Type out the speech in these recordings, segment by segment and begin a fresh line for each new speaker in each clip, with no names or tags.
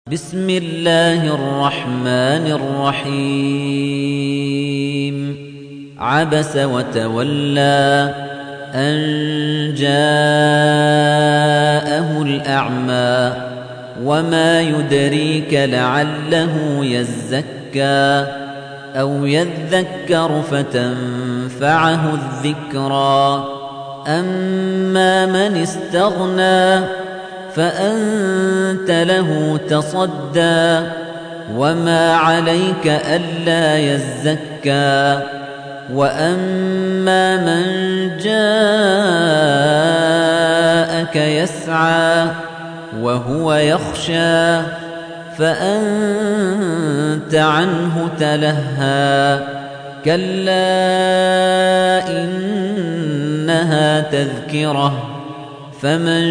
بسم الله الرحمن الرحيم عبس وتولى أن جاءه الأعمى وما يدريك لعله يزكى أو يذكر فتنفعه الذكرى أما من استغنى فأنت له تصدى وما عليك ألا يزكى وأما من جاءك يسعى وهو يخشى فأنت عنه تلهى كلا إنها تذكرة فمن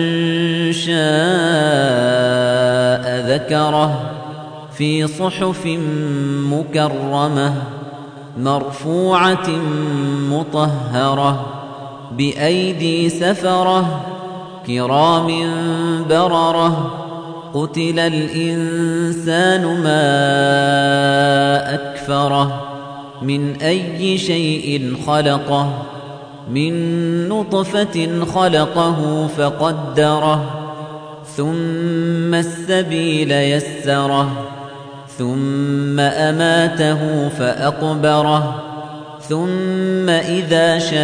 شاء ذكره في صحف مكرمة مرفوعة مطهرة بأيدي سفرة كرام بررة قتل الإنسان ما أكفره من أي شيء خلقه من نطفة خلقه فقدره ثم السبيل يسره ثم أماته فأقبره ثم إذا شاء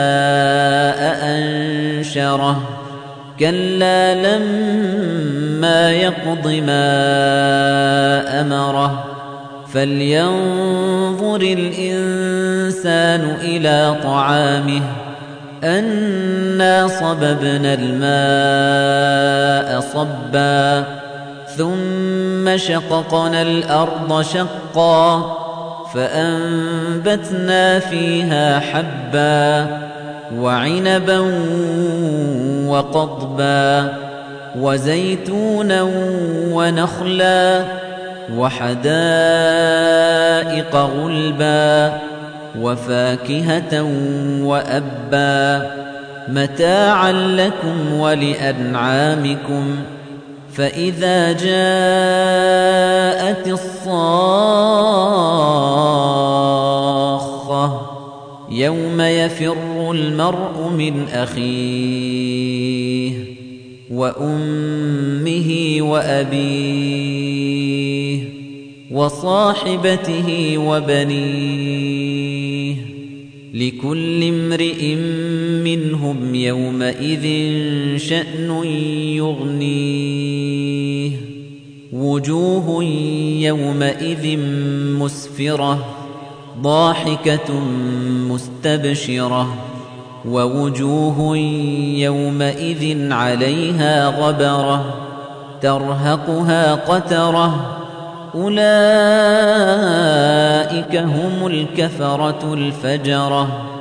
أنشره كلا لما يقض ما أمره فلينظر الإنسان إلى طعامه أنا صببنا الماء صبا ثم شققنا الأرض شقا فأنبتنا فيها حبا وعنبا وقضبا وزيتونا ونخلا وحدائق غلبا وفاكهة وأبا متاعا لكم ولأنعامكم فإذا جاءت الصاخة يوم يفر المرء من أخيه وأمه وأبيه وصاحبته وبنيه لكل امرئ منهم يومئذ شأن يغنيه وجوه يومئذ مسفرة ضاحكة مستبشرة ووجوه يومئذ عليها غبرة ترهقها قترة أولئك هم الكفرة الفجرة